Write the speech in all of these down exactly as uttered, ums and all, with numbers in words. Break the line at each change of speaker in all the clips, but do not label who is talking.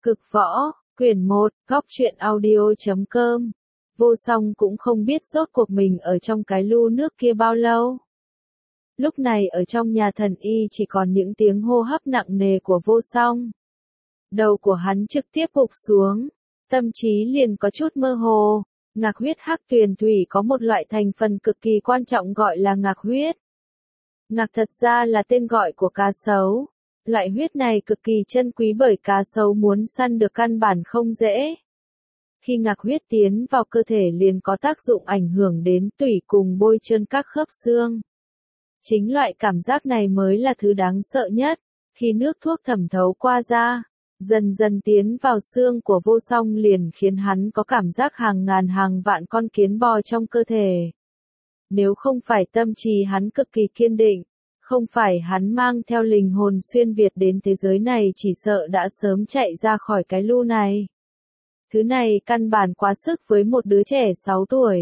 Cực võ, quyển một, góc truyện audio chấm com. Vô song cũng không biết rốt cuộc mình ở trong cái lu nước kia bao lâu. Lúc này ở trong nhà thần y chỉ còn những tiếng hô hấp nặng nề của vô song. Đầu của hắn trực tiếp gục xuống, tâm trí liền có chút mơ hồ. Ngạc huyết hắc tuyền thủy có một loại thành phần cực kỳ quan trọng gọi là ngạc huyết. Ngạc thật ra là tên gọi của cá sấu. Loại huyết này cực kỳ chân quý bởi cá sấu muốn săn được căn bản không dễ. Khi ngạc huyết tiến vào cơ thể liền có tác dụng ảnh hưởng đến tủy cùng bôi trơn các khớp xương. Chính loại cảm giác này mới là thứ đáng sợ nhất. Khi nước thuốc thẩm thấu qua da, dần dần tiến vào xương của vô song liền khiến hắn có cảm giác hàng ngàn hàng vạn con kiến bò trong cơ thể. Nếu không phải tâm trí hắn cực kỳ kiên định, không phải hắn mang theo linh hồn xuyên Việt đến thế giới này chỉ sợ đã sớm chạy ra khỏi cái lu này. Thứ này căn bản quá sức với một đứa trẻ sáu tuổi.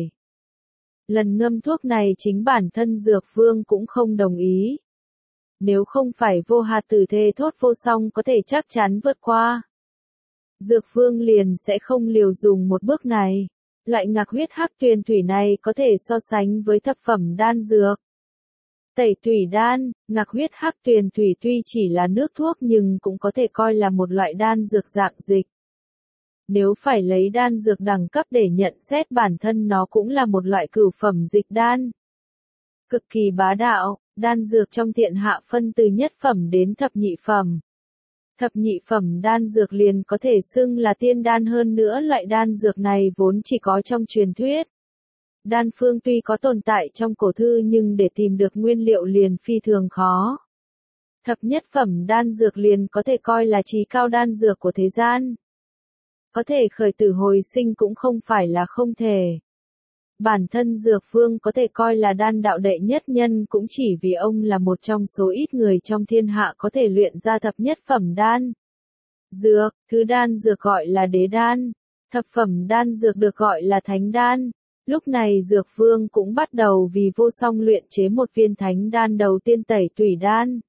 Lần ngâm thuốc này chính bản thân Dược Vương cũng không đồng ý. Nếu không phải vô hạt tử thề thốt vô song có thể chắc chắn vượt qua, Dược Vương liền sẽ không liều dùng một bước này. Loại ngạc huyết hắc tuyền thủy này có thể so sánh với thập phẩm đan dược. Tẩy tủy đan, ngạc huyết hắc tuyền thủy tuy chỉ là nước thuốc nhưng cũng có thể coi là một loại đan dược dạng dịch. Nếu phải lấy đan dược đẳng cấp để nhận xét bản thân nó cũng là một loại cửu phẩm dịch đan. Cực kỳ bá đạo, đan dược trong thiện hạ phân từ nhất phẩm đến thập nhị phẩm. Thập nhị phẩm đan dược liền có thể xưng là tiên đan hơn nữa loại đan dược này vốn chỉ có trong truyền thuyết. Đan phương tuy có tồn tại trong cổ thư nhưng để tìm được nguyên liệu liền phi thường khó. Thập nhất phẩm đan dược liền có thể coi là chí cao đan dược của thế gian. Có thể khởi tử hồi sinh cũng không phải là không thể. Bản thân Dược Vương có thể coi là đan đạo đệ nhất nhân cũng chỉ vì ông là một trong số ít người trong thiên hạ có thể luyện ra thập nhất phẩm đan. Dược, thứ đan dược gọi là đế đan. Thập phẩm đan dược được gọi là thánh đan. Lúc này Dược Vương cũng bắt đầu vì vô song luyện chế một viên thánh đan đầu tiên tẩy tủy đan.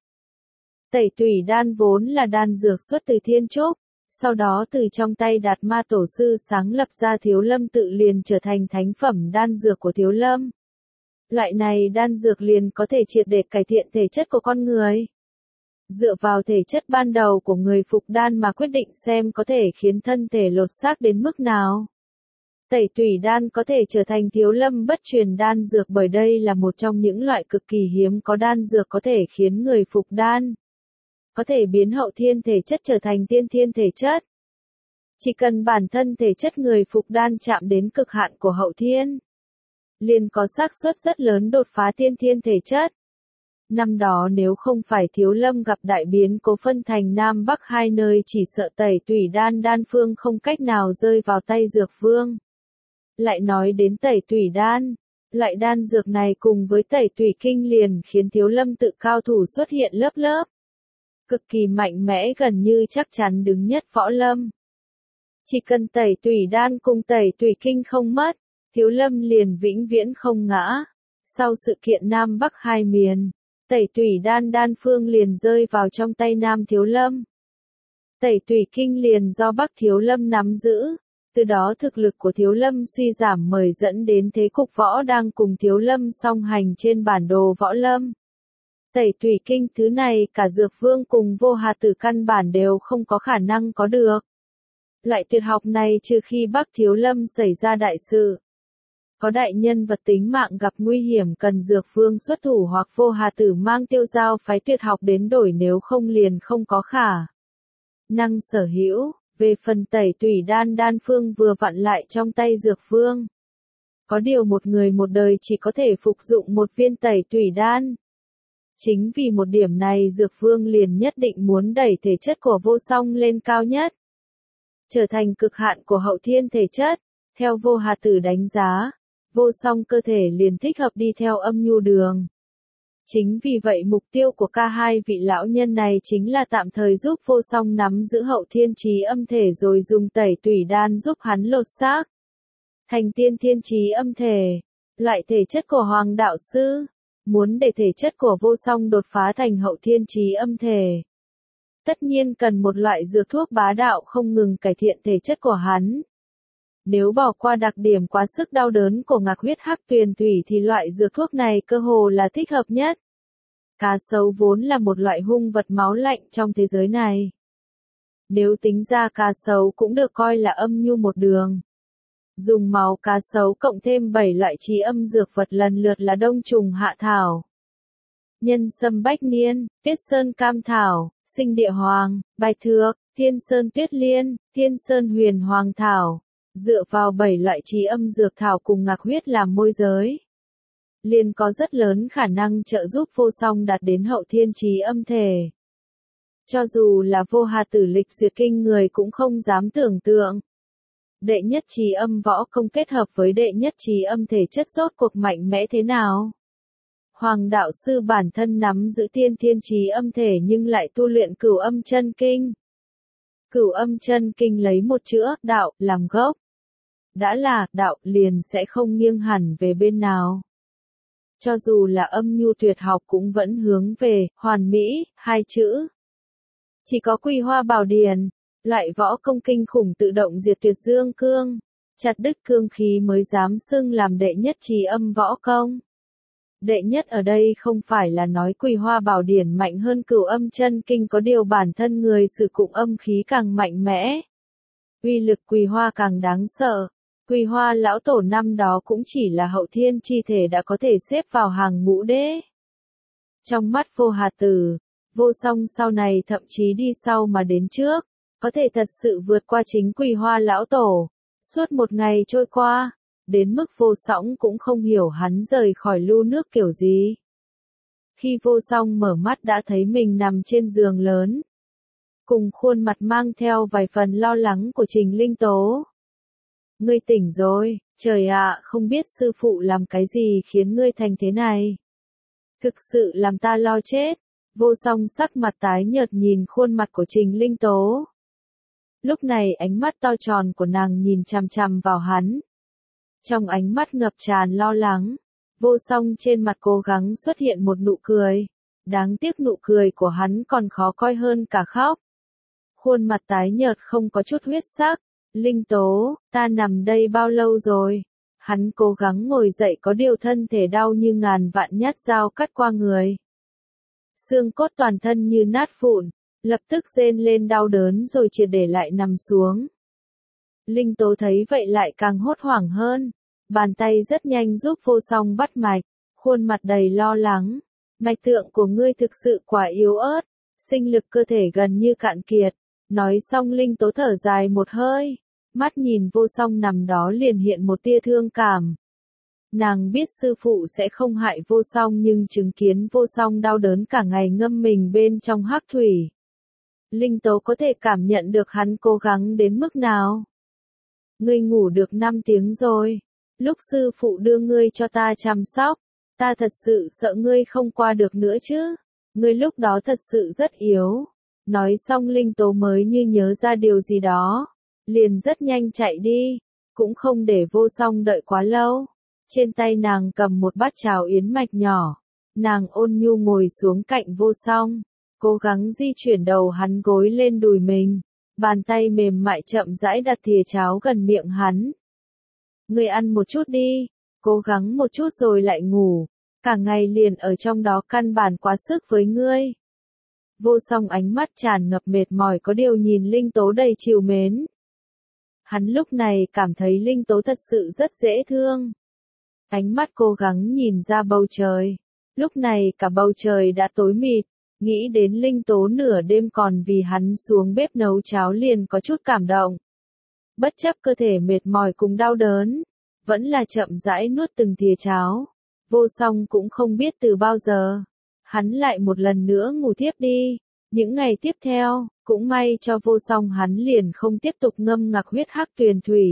Tẩy tủy đan vốn là đan dược xuất từ thiên trúc, sau đó từ trong tay Đạt Ma Tổ Sư sáng lập ra Thiếu Lâm tự liền trở thành thánh phẩm đan dược của Thiếu Lâm. Loại này đan dược liền có thể triệt để cải thiện thể chất của con người. Dựa vào thể chất ban đầu của người phục đan mà quyết định xem có thể khiến thân thể lột xác đến mức nào. Tẩy tủy đan có thể trở thành Thiếu Lâm bất truyền đan dược bởi đây là một trong những loại cực kỳ hiếm có đan dược có thể khiến người phục đan có thể biến hậu thiên thể chất trở thành tiên thiên thể chất. Chỉ cần bản thân thể chất người phục đan chạm đến cực hạn của hậu thiên, liền có xác suất rất lớn đột phá tiên thiên thể chất. Năm đó nếu không phải Thiếu Lâm gặp đại biến cố phân thành Nam Bắc hai nơi chỉ sợ tẩy tủy đan đan phương không cách nào rơi vào tay Dược Vương. Lại nói đến tẩy tủy đan, loại đan dược này cùng với tẩy tủy kinh liền khiến Thiếu Lâm tự cao thủ xuất hiện lớp lớp. Cực kỳ mạnh mẽ gần như chắc chắn đứng nhất võ lâm. Chỉ cần tẩy tủy đan cùng tẩy tủy kinh không mất, Thiếu Lâm liền vĩnh viễn không ngã. Sau sự kiện Nam Bắc hai miền, tẩy tủy đan đan phương liền rơi vào trong tay Nam Thiếu Lâm. Tẩy tủy kinh liền do Bắc Thiếu Lâm nắm giữ. Từ đó thực lực của Thiếu Lâm suy giảm mời dẫn đến thế cục võ đang cùng Thiếu Lâm song hành trên bản đồ võ lâm. Tẩy tủy kinh thứ này cả Dược Vương cùng vô hạt tử căn bản đều không có khả năng có được. Loại tuyệt học này trừ khi Bắc Thiếu Lâm xảy ra đại sự, có đại nhân vật tính mạng gặp nguy hiểm cần Dược Vương xuất thủ hoặc vô hạt tử mang tiêu giao phái tuyệt học đến đổi nếu không liền không có khả năng sở hữu. Về phần tẩy tủy đan đan phương vừa vặn lại trong tay Dược Vương. Có điều một người một đời chỉ có thể phục dụng một viên tẩy tủy đan. Chính vì một điểm này Dược Vương liền nhất định muốn đẩy thể chất của vô song lên cao nhất. Trở thành cực hạn của hậu thiên thể chất. Theo vô hạt tử đánh giá, vô song cơ thể liền thích hợp đi theo âm nhu đường. Chính vì vậy mục tiêu của cả hai vị lão nhân này chính là tạm thời giúp vô song nắm giữ hậu thiên trí âm thể rồi dùng tẩy tủy đan giúp hắn lột xác thành tiên thiên trí âm thể. Loại thể chất của Hoàng đạo sư, muốn để thể chất của vô song đột phá thành hậu thiên trí âm thể, tất nhiên cần một loại dược thuốc bá đạo không ngừng cải thiện thể chất của hắn. Nếu bỏ qua đặc điểm quá sức đau đớn của ngạc huyết hắc tuyền thủy thì loại dược thuốc này cơ hồ là thích hợp nhất. Cá sấu vốn là một loại hung vật máu lạnh trong thế giới này. Nếu tính ra cá sấu cũng được coi là âm nhu một đường. Dùng máu cá sấu cộng thêm bảy loại trí âm dược vật lần lượt là đông trùng hạ thảo, nhân sâm bách niên, tuyết sơn cam thảo, sinh địa hoàng, bạch thược, thiên sơn tuyết liên, thiên sơn huyền hoàng thảo. Dựa vào bảy loại trí âm dược thảo cùng ngạc huyết làm môi giới, liền có rất lớn khả năng trợ giúp Vô Song đạt đến hậu thiên trí âm thể. Cho dù là Vô Hà Tử lịch duyệt kinh người cũng không dám tưởng tượng. Đệ nhất trí âm võ công kết hợp với đệ nhất trí âm thể chất rốt cuộc mạnh mẽ thế nào? Hoàng đạo sư bản thân nắm giữ tiên thiên trí âm thể nhưng lại tu luyện cửu âm chân kinh. Cửu âm chân kinh lấy một chữ đạo làm gốc. Đã là đạo liền sẽ không nghiêng hẳn về bên nào. Cho dù là âm nhu tuyệt học cũng vẫn hướng về hoàn mỹ, hai chữ. Chỉ có Quy Hoa Bảo Điển, loại võ công kinh khủng tự động diệt tuyệt dương cương, chặt đứt cương khí mới dám xưng làm đệ nhất trí âm võ công. Đệ nhất ở đây không phải là nói Quỳ Hoa Bảo Điển mạnh hơn cửu âm chân kinh, có điều bản thân người sử dụng âm khí càng mạnh mẽ. Uy lực Quỳ Hoa càng đáng sợ. Quỳ Hoa lão tổ năm đó cũng chỉ là hậu thiên chi thể đã có thể xếp vào hàng ngũ đế. Trong mắt Vô Hà Tử, Vô Song sau này thậm chí đi sau mà đến trước, có thể thật sự vượt qua chính Quỳ Hoa lão tổ. Suốt một ngày trôi qua, đến mức Vô Song cũng không hiểu hắn rời khỏi lu nước kiểu gì. Khi Vô Song mở mắt đã thấy mình nằm trên giường lớn, cùng khuôn mặt mang theo vài phần lo lắng của Trình Linh Tố. Ngươi tỉnh rồi, trời ạ, không biết sư phụ làm cái gì khiến ngươi thành thế này. Thực sự làm ta lo chết. Vô Song sắc mặt tái nhợt nhìn khuôn mặt của Trình Linh Tố. Lúc này ánh mắt to tròn của nàng nhìn chằm chằm vào hắn. Trong ánh mắt ngập tràn lo lắng, Vô Song trên mặt cố gắng xuất hiện một nụ cười. Đáng tiếc nụ cười của hắn còn khó coi hơn cả khóc. Khuôn mặt tái nhợt không có chút huyết sắc. Linh Tố, ta nằm đây bao lâu rồi? Hắn cố gắng ngồi dậy có điều thân thể đau như ngàn vạn nhát dao cắt qua người. Xương cốt toàn thân như nát vụn, lập tức rên lên đau đớn rồi triệt để lại nằm xuống. Linh Tố thấy vậy lại càng hốt hoảng hơn. Bàn tay rất nhanh giúp Vô Song bắt mạch, khuôn mặt đầy lo lắng. Mạch tượng của ngươi thực sự quá yếu ớt, sinh lực cơ thể gần như cạn kiệt. Nói xong Linh Tố thở dài một hơi, mắt nhìn Vô Song nằm đó liền hiện một tia thương cảm. Nàng biết sư phụ sẽ không hại Vô Song nhưng chứng kiến Vô Song đau đớn cả ngày ngâm mình bên trong hắc thủy. Linh Tố có thể cảm nhận được hắn cố gắng đến mức nào. Ngươi ngủ được năm tiếng rồi, lúc sư phụ đưa ngươi cho ta chăm sóc, ta thật sự sợ ngươi không qua được nữa chứ, ngươi lúc đó thật sự rất yếu. Nói xong Linh Tố mới như nhớ ra điều gì đó, liền rất nhanh chạy đi, cũng không để Vô Song đợi quá lâu. Trên tay nàng cầm một bát cháo yến mạch nhỏ, nàng ôn nhu ngồi xuống cạnh Vô Song, cố gắng di chuyển đầu hắn gối lên đùi mình, bàn tay mềm mại chậm rãi đặt thìa cháo gần miệng hắn. Ngươi ăn một chút đi, cố gắng một chút rồi lại ngủ, cả ngày liền ở trong đó căn bản quá sức với ngươi. Vô Song ánh mắt tràn ngập mệt mỏi có điều nhìn Linh Tố đầy trìu mến. Hắn lúc này cảm thấy Linh Tố thật sự rất dễ thương. Ánh mắt cố gắng nhìn ra bầu trời. Lúc này cả bầu trời đã tối mịt, nghĩ đến Linh Tố nửa đêm còn vì hắn xuống bếp nấu cháo liền có chút cảm động. Bất chấp cơ thể mệt mỏi cùng đau đớn, vẫn là chậm rãi nuốt từng thìa cháo. Vô Song cũng không biết từ bao giờ, hắn lại một lần nữa ngủ thiếp đi. Những ngày tiếp theo, cũng may cho Vô Song hắn liền không tiếp tục ngâm ngạc huyết hắc tuyền thủy.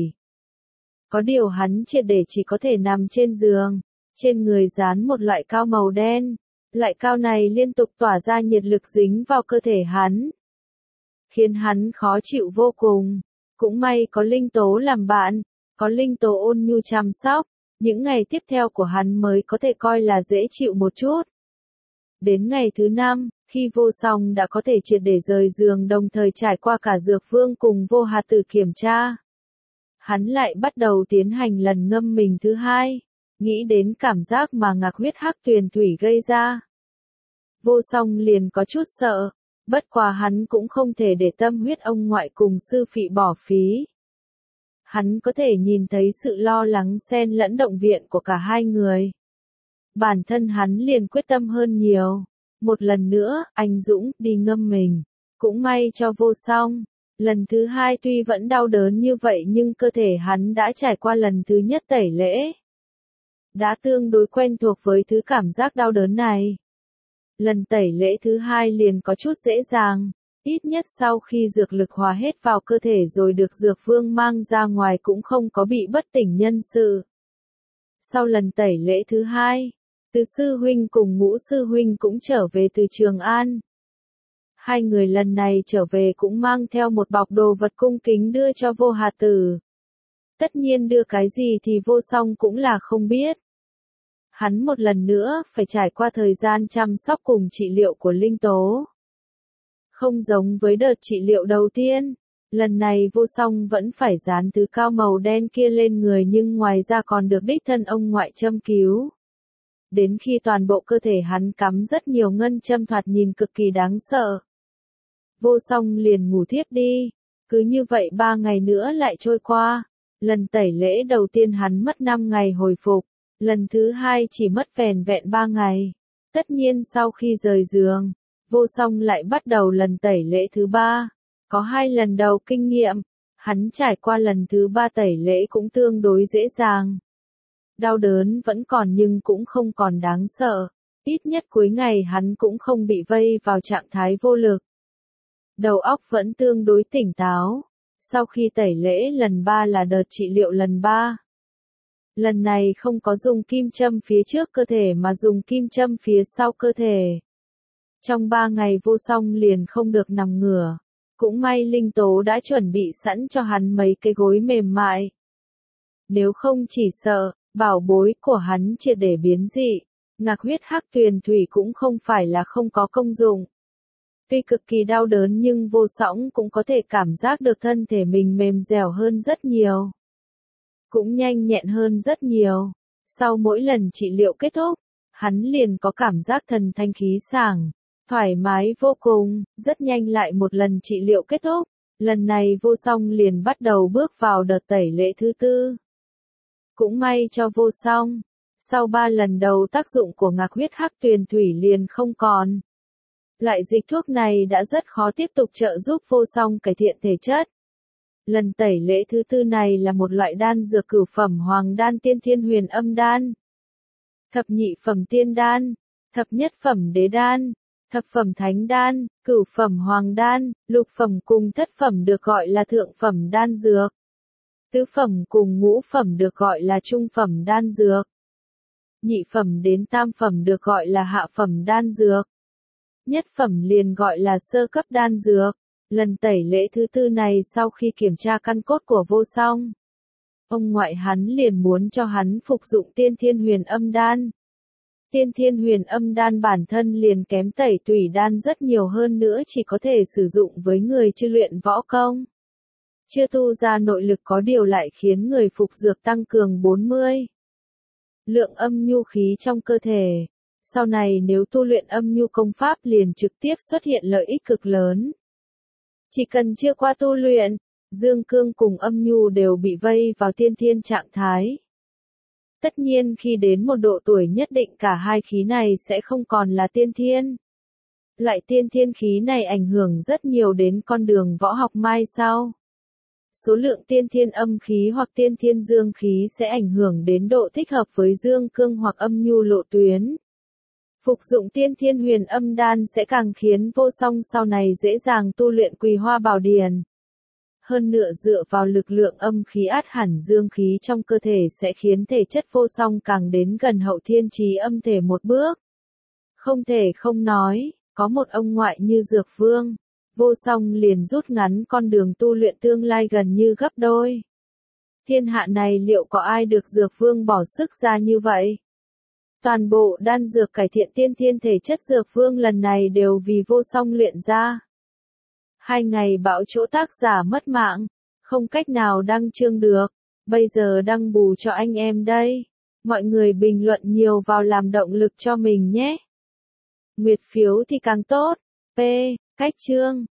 Có điều hắn triệt để chỉ có thể nằm trên giường, trên người dán một loại cao màu đen. Loại cao này liên tục tỏa ra nhiệt lực dính vào cơ thể hắn, khiến hắn khó chịu vô cùng. Cũng may có Linh Tố làm bạn, có Linh Tố ôn nhu chăm sóc, những ngày tiếp theo của hắn mới có thể coi là dễ chịu một chút. Đến ngày thứ năm, Khi vô song đã có thể triệt để rời giường đồng thời trải qua cả dược vương cùng vô hà tử kiểm tra. Hắn lại bắt đầu tiến hành lần ngâm mình thứ hai, nghĩ đến cảm giác mà ngạc huyết hắc tuyền thủy gây ra. Vô song liền có chút sợ, bất quá hắn cũng không thể để tâm huyết ông ngoại cùng sư phị bỏ phí. Hắn có thể nhìn thấy sự lo lắng xen lẫn động viện của cả hai người. Bản thân hắn liền quyết tâm hơn nhiều. Một lần nữa, anh Dũng đi ngâm mình. Cũng may cho vô song. Lần thứ hai tuy vẫn đau đớn như vậy nhưng cơ thể hắn đã trải qua lần thứ nhất tẩy lễ. Đã tương đối quen thuộc với thứ cảm giác đau đớn này. Lần tẩy lễ thứ hai liền có chút dễ dàng. Ít nhất sau khi dược lực hòa hết vào cơ thể rồi được dược vương mang ra ngoài cũng không có bị bất tỉnh nhân sự. Sau lần tẩy lễ thứ hai, Từ sư huynh cùng Ngũ sư huynh cũng trở về từ Trường An. Hai người lần này trở về cũng mang theo một bọc đồ vật cung kính đưa cho vô hà tử. Tất nhiên đưa cái gì thì vô song cũng là không biết. Hắn một lần nữa phải trải qua thời gian chăm sóc cùng trị liệu của Linh Tố. Không giống với đợt trị liệu đầu tiên, lần này vô song vẫn phải dán thứ cao màu đen kia lên người nhưng ngoài ra còn được đích thân ông ngoại châm cứu. Đến khi toàn bộ cơ thể hắn cắm rất nhiều ngân châm thoạt nhìn cực kỳ đáng sợ. Vô song liền ngủ thiếp đi, cứ như vậy ba ngày nữa lại trôi qua. Lần tẩy lễ đầu tiên hắn mất năm ngày hồi phục, lần thứ hai chỉ mất vẻn vẹn ba ngày. Tất nhiên sau khi rời giường, vô song lại bắt đầu lần tẩy lễ thứ ba. Có hai lần đầu kinh nghiệm, hắn trải qua lần thứ ba tẩy lễ cũng tương đối dễ dàng. Đau đớn vẫn còn nhưng cũng không còn đáng sợ. Ít nhất cuối ngày hắn cũng không bị vây vào trạng thái vô lực. Đầu óc vẫn tương đối tỉnh táo. Sau khi tẩy lễ lần ba là đợt trị liệu lần ba. Lần này không có dùng kim châm phía trước cơ thể mà dùng kim châm phía sau cơ thể. Trong ba ngày vô song liền không được nằm ngửa. Cũng may Linh Tố đã chuẩn bị sẵn cho hắn mấy cái gối mềm mại. Nếu không chỉ sợ, bảo bối của hắn triệt để biến dị. Ngạc huyết hắc tuyền thủy cũng không phải là không có công dụng. Tuy cực kỳ đau đớn nhưng vô song cũng có thể cảm giác được thân thể mình mềm dẻo hơn rất nhiều. Cũng nhanh nhẹn hơn rất nhiều. Sau mỗi lần trị liệu kết thúc, hắn liền có cảm giác thần thanh khí sảng, thoải mái vô cùng. Rất nhanh lại một lần trị liệu kết thúc, lần này vô song liền bắt đầu bước vào đợt tẩy lễ thứ tư. Cũng may cho vô song, sau ba lần đầu tác dụng của ngạc huyết hắc tuyền thủy liền không còn. Loại dịch thuốc này đã rất khó tiếp tục trợ giúp vô song cải thiện thể chất. Lần tẩy lễ thứ tư này là một loại đan dược cửu phẩm hoàng đan tiên thiên huyền âm đan, thập nhị phẩm tiên đan, thập nhất phẩm đế đan, thập phẩm thánh đan, cửu phẩm hoàng đan, lục phẩm cùng thất phẩm được gọi là thượng phẩm đan dược. Tứ phẩm cùng ngũ phẩm được gọi là trung phẩm đan dược. Nhị phẩm đến tam phẩm được gọi là hạ phẩm đan dược. Nhất phẩm liền gọi là sơ cấp đan dược. Lần tẩy lễ thứ tư này sau khi kiểm tra căn cốt của vô song, ông ngoại hắn liền muốn cho hắn phục dụng tiên thiên huyền âm đan. Tiên thiên huyền âm đan bản thân liền kém tẩy tủy đan rất nhiều hơn nữa chỉ có thể sử dụng với người chưa luyện võ công. Chưa tu ra nội lực có điều lại khiến người phục dược tăng cường bốn mươi lượng âm nhu khí trong cơ thể. Sau này nếu tu luyện âm nhu công pháp liền trực tiếp xuất hiện lợi ích cực lớn. Chỉ cần chưa qua tu luyện, dương cương cùng âm nhu đều bị vây vào tiên thiên trạng thái. Tất nhiên khi đến một độ tuổi nhất định cả hai khí này sẽ không còn là tiên thiên. Loại tiên thiên khí này ảnh hưởng rất nhiều đến con đường võ học mai sau. Số lượng tiên thiên âm khí hoặc tiên thiên dương khí sẽ ảnh hưởng đến độ thích hợp với dương cương hoặc âm nhu lộ tuyến. Phục dụng tiên thiên huyền âm đan sẽ càng khiến vô song sau này dễ dàng tu luyện Quỳ Hoa Bảo Điển. Hơn nữa dựa vào lực lượng âm khí át hẳn dương khí trong cơ thể sẽ khiến thể chất vô song càng đến gần hậu thiên chí âm thể một bước. Không thể không nói, có một ông ngoại như Dược Vương, vô song liền rút ngắn con đường tu luyện tương lai gần như gấp đôi. Thiên hạ này liệu có ai được Dược Vương bỏ sức ra như vậy? Toàn bộ đan dược cải thiện tiên thiên thể chất dược vương lần này đều vì vô song luyện ra. Hai ngày bão chỗ tác giả mất mạng, không cách nào đăng chương được, bây giờ đăng bù cho anh em đây. Mọi người bình luận nhiều vào làm động lực cho mình nhé. Nguyệt phiếu thì càng tốt. P. Cách chương